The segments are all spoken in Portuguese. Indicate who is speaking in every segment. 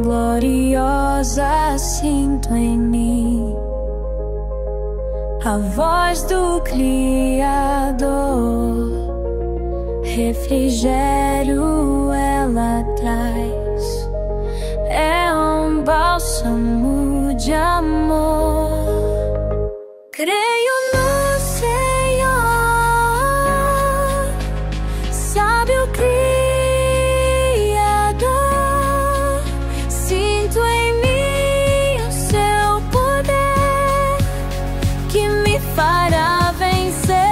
Speaker 1: gloriosa sinto em mim a voz do Criador. Refrigério ela traz, é um bálsamo de amor. Creio no Senhor, sabe o Criador. Sinto em mim o seu poder que me fará vencer.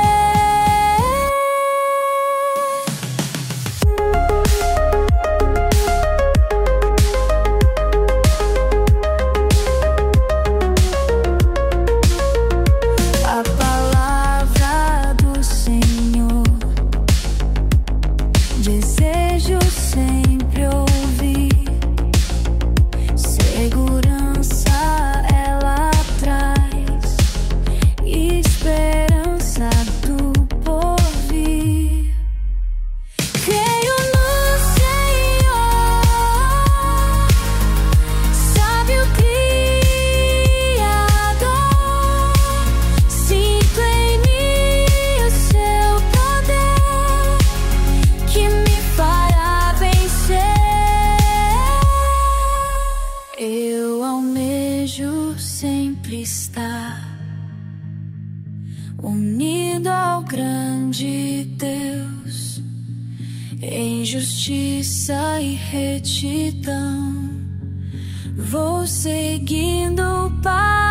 Speaker 1: A palavra do Senhor desejo sempre ouvir. Segurança ela traz, esperança do porvir. Creio no Senhor, sabe o Criador. Sinto em mim o seu poder que me fará vencer. Eu almejo sempre estar unido ao grande Deus, em justiça e retidão. Vou seguindo o Pai.